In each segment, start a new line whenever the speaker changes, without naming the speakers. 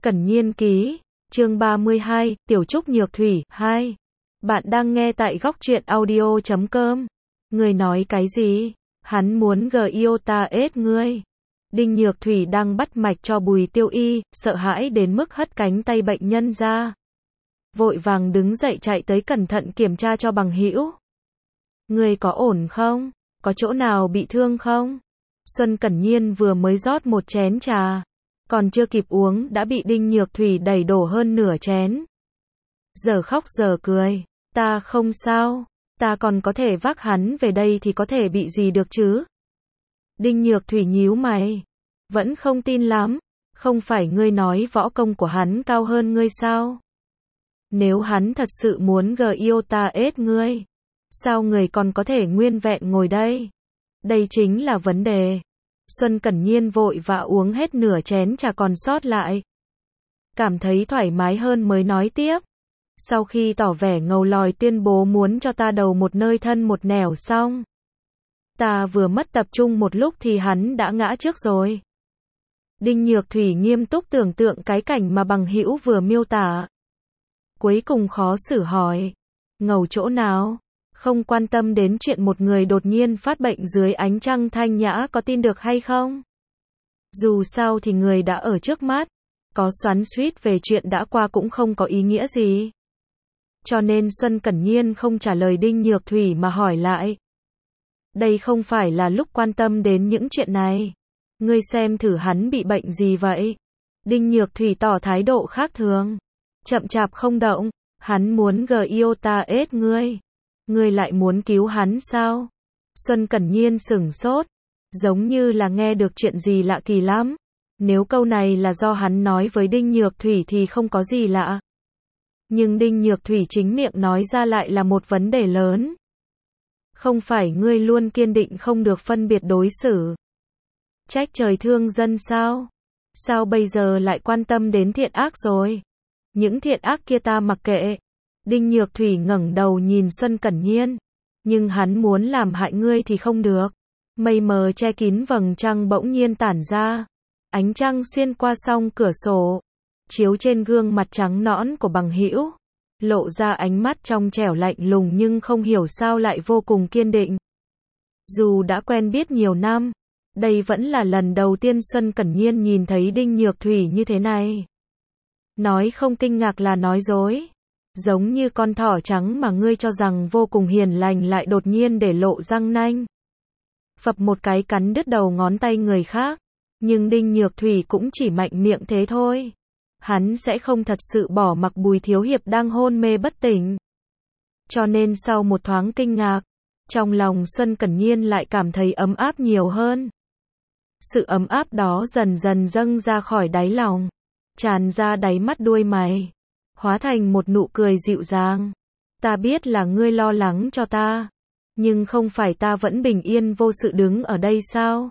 Cẩn Nhiên ký, chương 32, Tiểu Trúc Nhược Thủy, 2. Bạn đang nghe tại góc truyện audio.com. Người nói cái gì? Hắn muốn Giota ết ngươi. Đinh Nhược Thủy đang bắt mạch cho Bùi Tiêu Y, sợ hãi đến mức hất cánh tay bệnh nhân ra. Vội vàng đứng dậy chạy tới cẩn thận kiểm tra cho bằng hữu. Ngươi có ổn không? Có chỗ nào bị thương không? Xuân Cẩn Nhiên vừa mới rót một chén trà. Còn chưa kịp uống đã bị Đinh Nhược Thủy đẩy đổ hơn nửa chén. Giờ khóc giờ cười. Ta không sao. Ta còn có thể vác hắn về đây thì có thể bị gì được chứ? Đinh Nhược Thủy nhíu mày. Vẫn không tin lắm. Không phải ngươi nói võ công của hắn cao hơn ngươi sao? Nếu hắn thật sự muốn Giota ết ngươi, sao người còn có thể nguyên vẹn ngồi đây? Đây chính là vấn đề. Xuân Cẩn Nhiên vội vã uống hết nửa chén trà còn sót lại. Cảm thấy thoải mái hơn mới nói tiếp. Sau khi tỏ vẻ ngầu lòi tuyên bố muốn cho ta đầu một nơi thân một nẻo xong. Ta vừa mất tập trung một lúc thì hắn đã ngã trước rồi. Đinh Nhược Thủy nghiêm túc tưởng tượng cái cảnh mà bằng hữu vừa miêu tả. Cuối cùng khó xử hỏi. Ngầu chỗ nào? Không quan tâm đến chuyện một người đột nhiên phát bệnh dưới ánh trăng thanh nhã có tin được hay không? Dù sao thì người đã ở trước mắt, có xoắn xuýt về chuyện đã qua cũng không có ý nghĩa gì. Cho nên Xuân Cẩn Nhiên không trả lời Đinh Nhược Thủy mà hỏi lại. Đây không phải là lúc quan tâm đến những chuyện này. Ngươi xem thử hắn bị bệnh gì vậy? Đinh Nhược Thủy tỏ thái độ khác thường. Chậm chạp không động, hắn muốn Giota ết ngươi. Ngươi lại muốn cứu hắn sao? Xuân Cẩn Nhiên sửng sốt, giống như là nghe được chuyện gì lạ kỳ lắm. Nếu câu này là do hắn nói với Đinh Nhược Thủy thì không có gì lạ. Nhưng Đinh Nhược Thủy chính miệng nói ra lại là một vấn đề lớn. Không phải ngươi luôn kiên định không được phân biệt đối xử. Trách trời thương dân sao? Sao bây giờ lại quan tâm đến thiện ác rồi? Những thiện ác kia ta mặc kệ. Đinh Nhược Thủy ngẩng đầu nhìn Xuân Cẩn Nhiên. Nhưng hắn muốn làm hại ngươi thì không được. Mây mờ che kín vầng trăng bỗng nhiên tản ra. Ánh trăng xuyên qua song cửa sổ, chiếu trên gương mặt trắng nõn của bằng hữu, lộ ra ánh mắt trong trẻo lạnh lùng nhưng không hiểu sao lại vô cùng kiên định. Dù đã quen biết nhiều năm, đây vẫn là lần đầu tiên Xuân Cẩn Nhiên nhìn thấy Đinh Nhược Thủy như thế này. Nói không kinh ngạc là nói dối. Giống như con thỏ trắng mà ngươi cho rằng vô cùng hiền lành lại đột nhiên để lộ răng nanh. Phập một cái cắn đứt đầu ngón tay người khác. Nhưng Đinh Nhược Thủy cũng chỉ mạnh miệng thế thôi. Hắn sẽ không thật sự bỏ mặc Bùi Thiếu Hiệp đang hôn mê bất tỉnh. Cho nên sau một thoáng kinh ngạc, trong lòng Xuân Cẩn Nhiên lại cảm thấy ấm áp nhiều hơn. Sự ấm áp đó dần dần dâng ra khỏi đáy lòng, tràn ra đáy mắt đuôi mày, hóa thành một nụ cười dịu dàng. Ta biết là ngươi lo lắng cho ta, nhưng không phải ta vẫn bình yên vô sự đứng ở đây sao?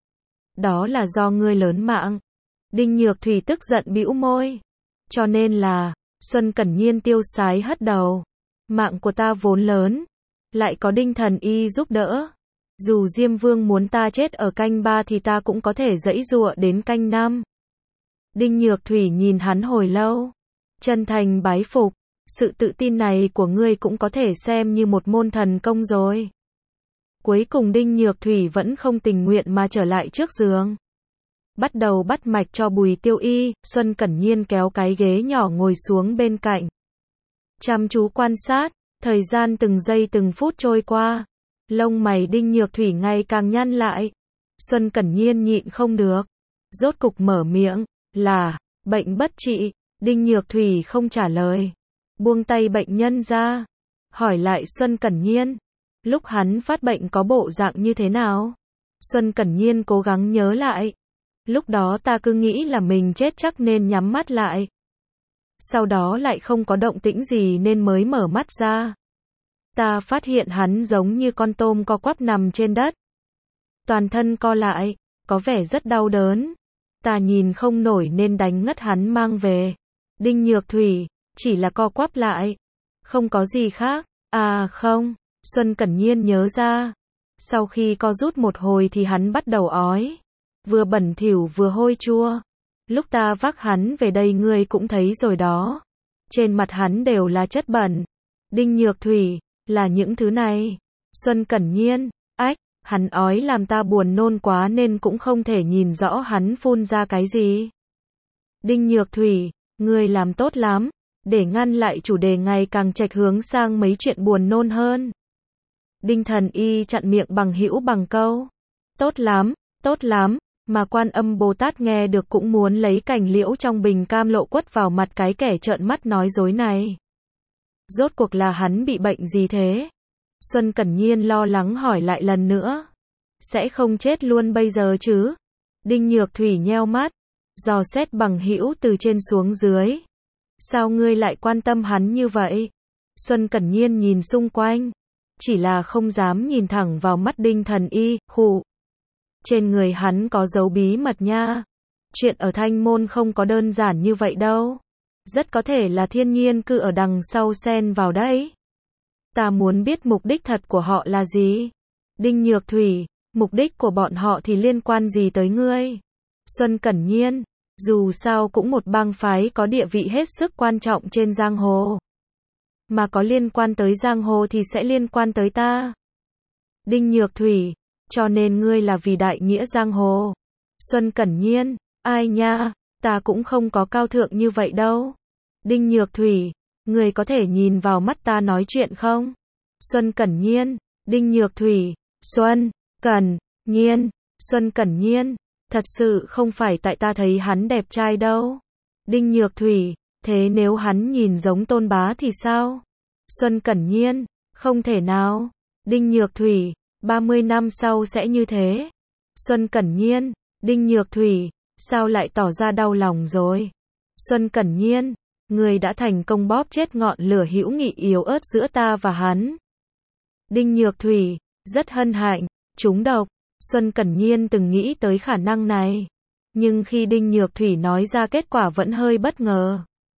Đó là do ngươi lớn mạng. Đinh Nhược Thủy tức giận bĩu môi. Cho nên là, Xuân Cẩn Nhiên tiêu sái hất đầu. Mạng của ta vốn lớn, lại có Đinh Thần Y giúp đỡ. Dù Diêm Vương muốn ta chết ở canh 3 thì ta cũng có thể giãy giụa đến canh 5. Đinh Nhược Thủy nhìn hắn hồi lâu, chân thành bái phục. Sự tự tin này của ngươi cũng có thể xem như một môn thần công rồi. Cuối cùng Đinh Nhược Thủy vẫn không tình nguyện mà trở lại trước giường. Bắt đầu bắt mạch cho Bùi Tiêu Y, Xuân Cẩn Nhiên kéo cái ghế nhỏ ngồi xuống bên cạnh. Chăm chú quan sát, thời gian từng giây từng phút trôi qua. Lông mày Đinh Nhược Thủy ngày càng nhăn lại. Xuân Cẩn Nhiên nhịn không được. Rốt cục mở miệng, là, bệnh bất trị. Đinh Nhược Thủy không trả lời. Buông tay bệnh nhân ra. Hỏi lại Xuân Cẩn Nhiên. Lúc hắn phát bệnh có bộ dạng như thế nào? Xuân Cẩn Nhiên cố gắng nhớ lại. Lúc đó ta cứ nghĩ là mình chết chắc nên nhắm mắt lại. Sau đó lại không có động tĩnh gì nên mới mở mắt ra. Ta phát hiện hắn giống như con tôm co quắp nằm trên đất. Toàn thân co lại, có vẻ rất đau đớn. Ta nhìn không nổi nên đánh ngất hắn mang về. Đinh Nhược Thủy, chỉ là co quắp lại. Không có gì khác. À không. Xuân Cẩn Nhiên nhớ ra. Sau khi co rút một hồi thì hắn bắt đầu ói. Vừa bẩn thỉu vừa hôi chua. Lúc ta vác hắn về đây ngươi cũng thấy rồi đó. Trên mặt hắn đều là chất bẩn. Đinh Nhược Thủy, là những thứ này. Xuân Cẩn Nhiên, ách, hắn ói làm ta buồn nôn quá nên cũng không thể nhìn rõ hắn phun ra cái gì. Đinh Nhược Thủy, ngươi làm tốt lắm, để ngăn lại chủ đề ngày càng chệch hướng sang mấy chuyện buồn nôn hơn. Đinh Thần Y chặn miệng bằng hữu bằng câu. Tốt lắm, mà Quan Âm Bồ Tát nghe được cũng muốn lấy cành liễu trong bình cam lộ quất vào mặt cái kẻ trợn mắt nói dối này. Rốt cuộc là hắn bị bệnh gì thế? Xuân Cẩn Nhiên lo lắng hỏi lại lần nữa. Sẽ không chết luôn bây giờ chứ? Đinh Nhược Thủy nheo mắt, dò xét bằng hữu từ trên xuống dưới. Sao ngươi lại quan tâm hắn như vậy? Xuân Cẩn Nhiên nhìn xung quanh, chỉ là không dám nhìn thẳng vào mắt Đinh Thần Y, khụ. Trên người hắn có dấu bí mật nha. Chuyện ở Thanh Môn không có đơn giản như vậy đâu. Rất có thể là thiên nhiên cư ở đằng sau xen vào đấy. Ta muốn biết mục đích thật của họ là gì? Đinh Nhược Thủy, mục đích của bọn họ thì liên quan gì tới ngươi? Xuân Cẩn Nhiên, dù sao cũng một bang phái có địa vị hết sức quan trọng trên giang hồ. Mà có liên quan tới giang hồ thì sẽ liên quan tới ta. Đinh Nhược Thủy, cho nên ngươi là vì đại nghĩa giang hồ. Xuân Cẩn Nhiên, ai nha, ta cũng không có cao thượng như vậy đâu. Đinh Nhược Thủy, ngươi có thể nhìn vào mắt ta nói chuyện không? Xuân Cẩn Nhiên, Đinh Nhược Thủy, Xuân Cẩn Nhiên, thật sự không phải tại ta thấy hắn đẹp trai đâu. Đinh Nhược Thủy, thế nếu hắn nhìn giống Tôn Bá thì sao? Xuân Cẩn Nhiên, không thể nào. Đinh Nhược Thủy, 30 năm sau sẽ như thế. Xuân Cẩn Nhiên, Đinh Nhược Thủy, sao lại tỏ ra đau lòng rồi? Xuân Cẩn Nhiên, người đã thành công bóp chết ngọn lửa hữu nghị yếu ớt giữa ta và hắn. Đinh Nhược Thủy, rất hân hạnh, trúng độc. Xuân Cẩn Nhiên từng nghĩ tới khả năng này. Nhưng khi Đinh Nhược Thủy nói ra kết quả vẫn hơi bất ngờ.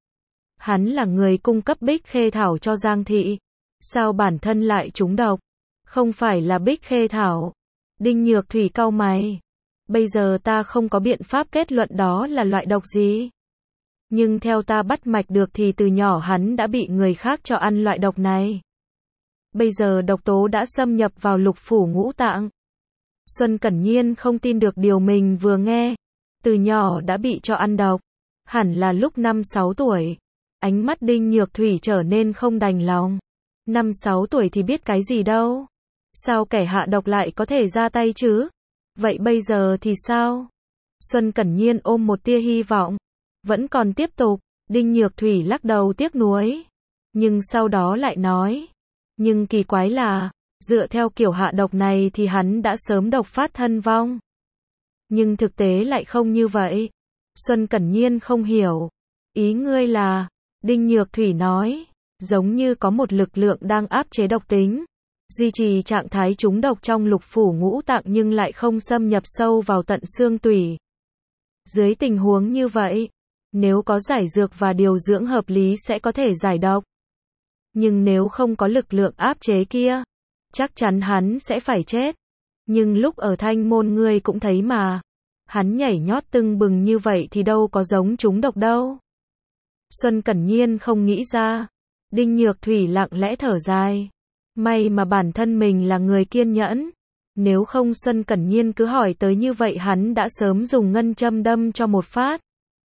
Hắn là người cung cấp Bích Khê Thảo cho Giang Thị. Sao bản thân lại trúng độc? Không phải là Bích Khê Thảo. Đinh Nhược Thủy cau mày. Bây giờ ta không có biện pháp kết luận đó là loại độc gì. Nhưng theo ta bắt mạch được thì từ nhỏ hắn đã bị người khác cho ăn loại độc này. Bây giờ độc tố đã xâm nhập vào lục phủ ngũ tạng. Xuân Cẩn Nhiên không tin được điều mình vừa nghe. Từ nhỏ đã bị cho ăn độc. Hẳn là lúc 5-6 tuổi. Ánh mắt Đinh Nhược Thủy trở nên không đành lòng. 5-6 tuổi thì biết cái gì đâu. Sao kẻ hạ độc lại có thể ra tay chứ? Vậy bây giờ thì sao? Xuân Cẩn Nhiên ôm một tia hy vọng. Vẫn còn tiếp tục. Đinh Nhược Thủy lắc đầu tiếc nuối. Nhưng sau đó lại nói. Nhưng kỳ quái là, dựa theo kiểu hạ độc này thì hắn đã sớm độc phát thân vong. Nhưng thực tế lại không như vậy. Xuân Cẩn Nhiên không hiểu. Ý ngươi là, Đinh Nhược Thủy nói, giống như có một lực lượng đang áp chế độc tính, duy trì trạng thái trúng độc trong lục phủ ngũ tạng nhưng lại không xâm nhập sâu vào tận xương tủy. Dưới tình huống như vậy, nếu có giải dược và điều dưỡng hợp lý sẽ có thể giải độc. Nhưng nếu không có lực lượng áp chế kia, chắc chắn hắn sẽ phải chết. Nhưng lúc ở Thanh Môn ngươi cũng thấy mà, hắn nhảy nhót tưng bừng như vậy thì đâu có giống trúng độc đâu. Xuân Cẩn Nhiên không nghĩ ra. Đinh Nhược Thủy lặng lẽ thở dài. May mà bản thân mình là người kiên nhẫn. Nếu không Xuân Cẩn Nhiên cứ hỏi tới như vậy hắn đã sớm dùng ngân châm đâm cho một phát.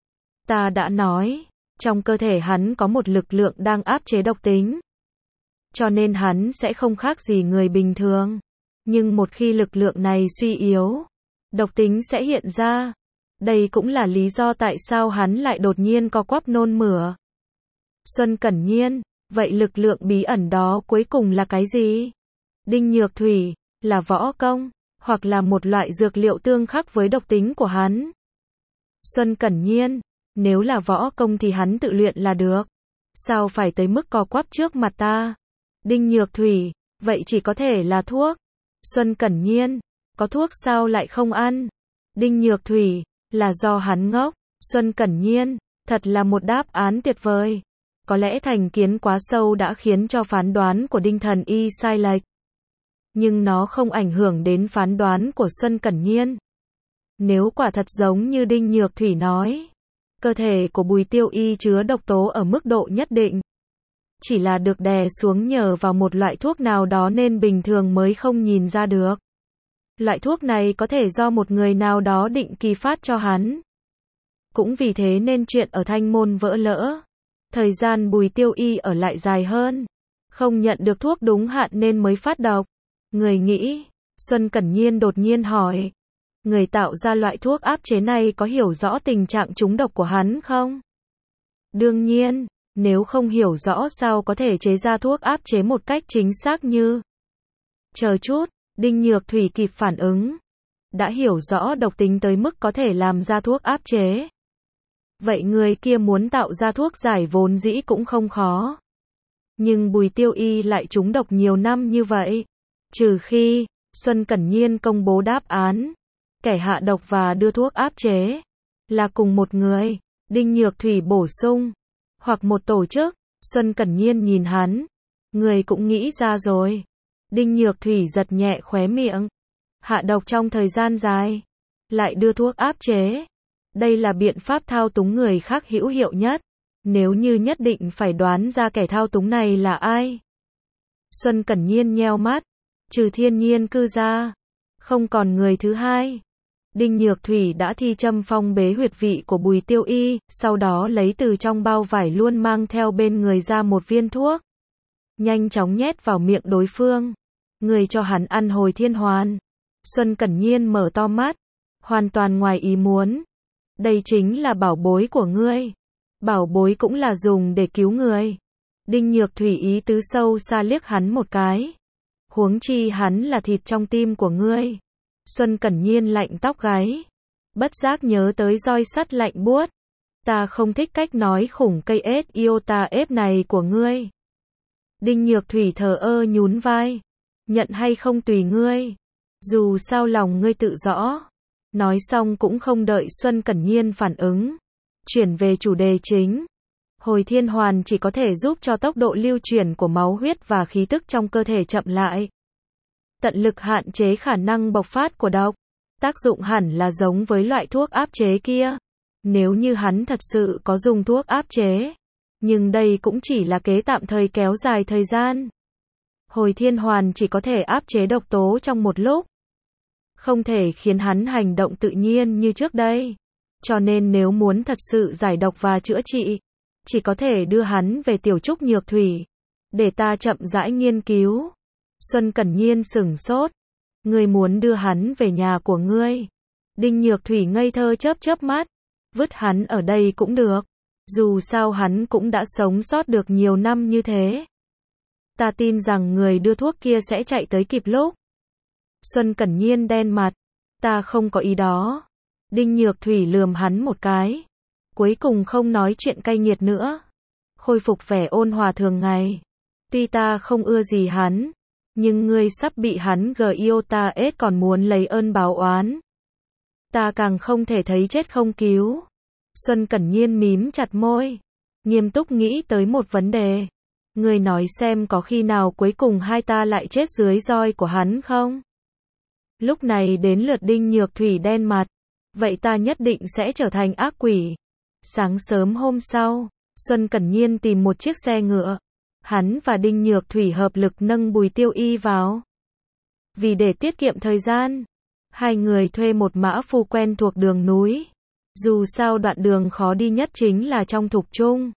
Ta đã nói, trong cơ thể hắn có một lực lượng đang áp chế độc tính. Cho nên hắn sẽ không khác gì người bình thường. Nhưng một khi lực lượng này suy yếu, độc tính sẽ hiện ra. Đây cũng là lý do tại sao hắn lại đột nhiên co quắp nôn mửa. Xuân Cẩn Nhiên, vậy lực lượng bí ẩn đó cuối cùng là cái gì? Đinh Nhược Thủy, là võ công, hoặc là một loại dược liệu tương khắc với độc tính của hắn. Xuân Cẩn Nhiên, nếu là võ công thì hắn tự luyện là được. Sao phải tới mức co quắp trước mặt ta? Đinh Nhược Thủy, vậy chỉ có thể là thuốc. Xuân Cẩn Nhiên, có thuốc sao lại không ăn? Đinh Nhược Thủy, là do hắn ngốc. Xuân Cẩn Nhiên, thật là một đáp án tuyệt vời. Có lẽ thành kiến quá sâu đã khiến cho phán đoán của Đinh Thần Y sai lệch. Nhưng nó không ảnh hưởng đến phán đoán của Xuân Cẩn Nhiên. Nếu quả thật giống như Đinh Nhược Thủy nói, Cơ thể của Bùi Tiêu Y chứa độc tố ở mức độ nhất định. Chỉ là được đè xuống nhờ vào một loại thuốc nào đó nên bình thường mới không nhìn ra được. Loại thuốc này có thể do một người nào đó định kỳ phát cho hắn. Cũng vì thế nên chuyện ở Thanh Môn vỡ lỡ. Thời gian Bùi Tiêu Y ở lại dài hơn. Không nhận được thuốc đúng hạn nên mới phát độc. Người nghĩ, Xuân Cẩn Nhiên đột nhiên hỏi. Người tạo ra loại thuốc áp chế này có hiểu rõ tình trạng trúng độc của hắn không? Đương nhiên, nếu không hiểu rõ sao có thể chế ra thuốc áp chế một cách chính xác như. Chờ chút, Đinh Nhược Thủy kịp phản ứng. Đã hiểu rõ độc tính tới mức có thể làm ra thuốc áp chế. Vậy người kia muốn tạo ra thuốc giải vốn dĩ cũng không khó. Nhưng Bùi Tiêu Y lại trúng độc nhiều năm như vậy. Trừ khi, Xuân Cẩn Nhiên công bố đáp án. Kẻ hạ độc và đưa thuốc áp chế. Là cùng một người. Đinh Nhược Thủy bổ sung. Hoặc một tổ chức. Xuân Cẩn Nhiên nhìn hắn. Người cũng nghĩ ra rồi. Đinh Nhược Thủy giật nhẹ khóe miệng. Hạ độc trong thời gian dài. Lại đưa thuốc áp chế. Đây là biện pháp thao túng người khác hữu hiệu nhất. Nếu như nhất định phải đoán ra kẻ thao túng này là ai. Xuân Cẩn Nhiên nheo mắt. Trừ Thiên Nhiên cư ra. Không còn người thứ hai. Đinh Nhược Thủy đã thi châm phong bế huyệt vị của Bùi Tiêu Y, sau đó lấy từ trong bao vải luôn mang theo bên người ra một viên thuốc. Nhanh chóng nhét vào miệng đối phương. Người cho hắn ăn hồi thiên hoàn. Xuân Cẩn Nhiên mở to mắt. Hoàn toàn ngoài ý muốn. Đây chính là bảo bối của ngươi. Bảo bối cũng là dùng để cứu người. Đinh Nhược Thủy ý tứ sâu xa liếc hắn một cái. Huống chi hắn là thịt trong tim của ngươi. Xuân Cẩn Nhiên lạnh tóc gáy. Bất giác nhớ tới roi sắt lạnh buốt. Ta không thích cách nói khủng cây ết iota ép này của ngươi. Đinh Nhược Thủy thờ ơ nhún vai. Nhận hay không tùy ngươi. Dù sao lòng ngươi tự rõ. Nói xong cũng không đợi Xuân Cẩn Nhiên phản ứng. Chuyển về chủ đề chính. Hồi thiên hoàn chỉ có thể giúp cho tốc độ lưu chuyển của máu huyết và khí tức trong cơ thể chậm lại. Tận lực hạn chế khả năng bộc phát của độc. Tác dụng hẳn là giống với loại thuốc áp chế kia. Nếu như hắn thật sự có dùng thuốc áp chế. Nhưng đây cũng chỉ là kế tạm thời kéo dài thời gian. Hồi thiên hoàn chỉ có thể áp chế độc tố trong một lúc. Không thể khiến hắn hành động tự nhiên như trước đây. Cho nên nếu muốn thật sự giải độc và chữa trị, chỉ có thể đưa hắn về Tiểu Trúc Nhược Thủy. Để ta chậm rãi nghiên cứu. Xuân Cẩn Nhiên sửng sốt. Ngươi muốn đưa hắn về nhà của ngươi. Đinh Nhược Thủy ngây thơ chớp chớp mắt. Vứt hắn ở đây cũng được. Dù sao hắn cũng đã sống sót được nhiều năm như thế. Ta tin rằng người đưa thuốc kia sẽ chạy tới kịp lúc. Xuân Cẩn Nhiên đen mặt. Ta không có ý đó. Đinh Nhược Thủy lườm hắn một cái. Cuối cùng không nói chuyện cay nghiệt nữa. Khôi phục vẻ ôn hòa thường ngày. Tuy ta không ưa gì hắn. Nhưng ngươi sắp bị hắn Giota S còn muốn lấy ơn báo oán. Ta càng không thể thấy chết không cứu. Xuân Cẩn Nhiên mím chặt môi. Nghiêm túc nghĩ tới một vấn đề. Ngươi nói xem có khi nào cuối cùng hai ta lại chết dưới roi của hắn không? Lúc này đến lượt Đinh Nhược Thủy đen mặt. Vậy ta nhất định sẽ trở thành ác quỷ. Sáng sớm hôm sau, Xuân Cẩn Nhiên tìm một chiếc xe ngựa. Hắn và Đinh Nhược Thủy hợp lực nâng Bùi Tiêu Y vào. Vì để tiết kiệm thời gian, hai người thuê một mã phu quen thuộc đường núi. Dù sao đoạn đường khó đi nhất chính là trong Thục Trung.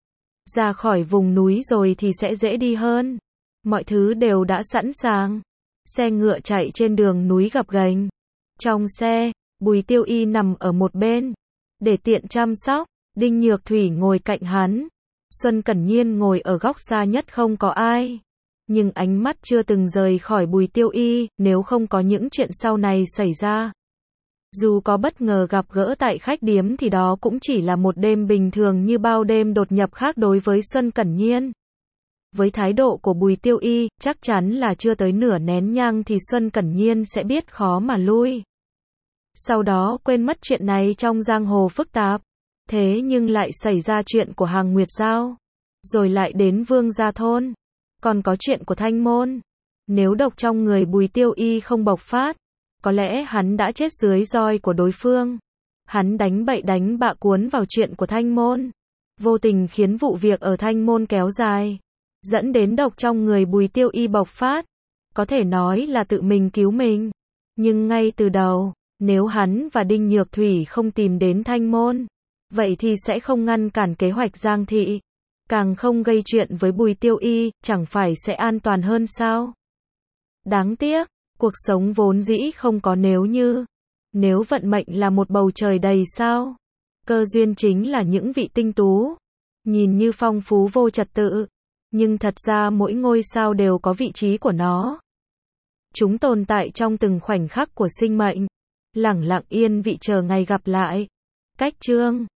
Ra khỏi vùng núi rồi thì sẽ dễ đi hơn. Mọi thứ đều đã sẵn sàng. Xe ngựa chạy trên đường núi gập ghềnh. Trong xe, Bùi Tiêu Y nằm ở một bên. Để tiện chăm sóc, Đinh Nhược Thủy ngồi cạnh hắn. Xuân Cẩn Nhiên ngồi ở góc xa nhất không có ai. Nhưng ánh mắt chưa từng rời khỏi Bùi Tiêu Y, nếu không có những chuyện sau này xảy ra. Dù có bất ngờ gặp gỡ tại khách điếm thì đó cũng chỉ là một đêm bình thường như bao đêm đột nhập khác đối với Xuân Cẩn Nhiên. Với thái độ của Bùi Tiêu Y, chắc chắn là chưa tới nửa nén nhang thì Xuân Cẩn Nhiên sẽ biết khó mà lui. Sau đó quên mất chuyện này trong giang hồ phức tạp. Thế nhưng lại xảy ra chuyện của Hàng Nguyệt Giao. Rồi lại đến Vương Gia Thôn. Còn có chuyện của Thanh Môn. Nếu độc trong người Bùi Tiêu Y không bộc phát, có lẽ hắn đã chết dưới roi của đối phương. Hắn đánh bậy đánh bạ cuốn vào chuyện của Thanh Môn, vô tình khiến vụ việc ở Thanh Môn kéo dài, dẫn đến độc trong người Bùi Tiêu Y bộc phát. Có thể nói là tự mình cứu mình. Nhưng ngay từ đầu, nếu hắn và Đinh Nhược Thủy không tìm đến Thanh Môn, vậy thì sẽ không ngăn cản kế hoạch Giang Thị, càng không gây chuyện với Bùi Tiêu Y, chẳng phải sẽ an toàn hơn sao? Đáng tiếc, cuộc sống vốn dĩ không có nếu như. Nếu vận mệnh là một bầu trời đầy sao, cơ duyên chính là những vị tinh tú, nhìn như phong phú vô trật tự, nhưng thật ra mỗi ngôi sao đều có vị trí của nó. Chúng tồn tại trong từng khoảnh khắc của sinh mệnh, lẳng lặng yên vị chờ ngày gặp lại. Cách chương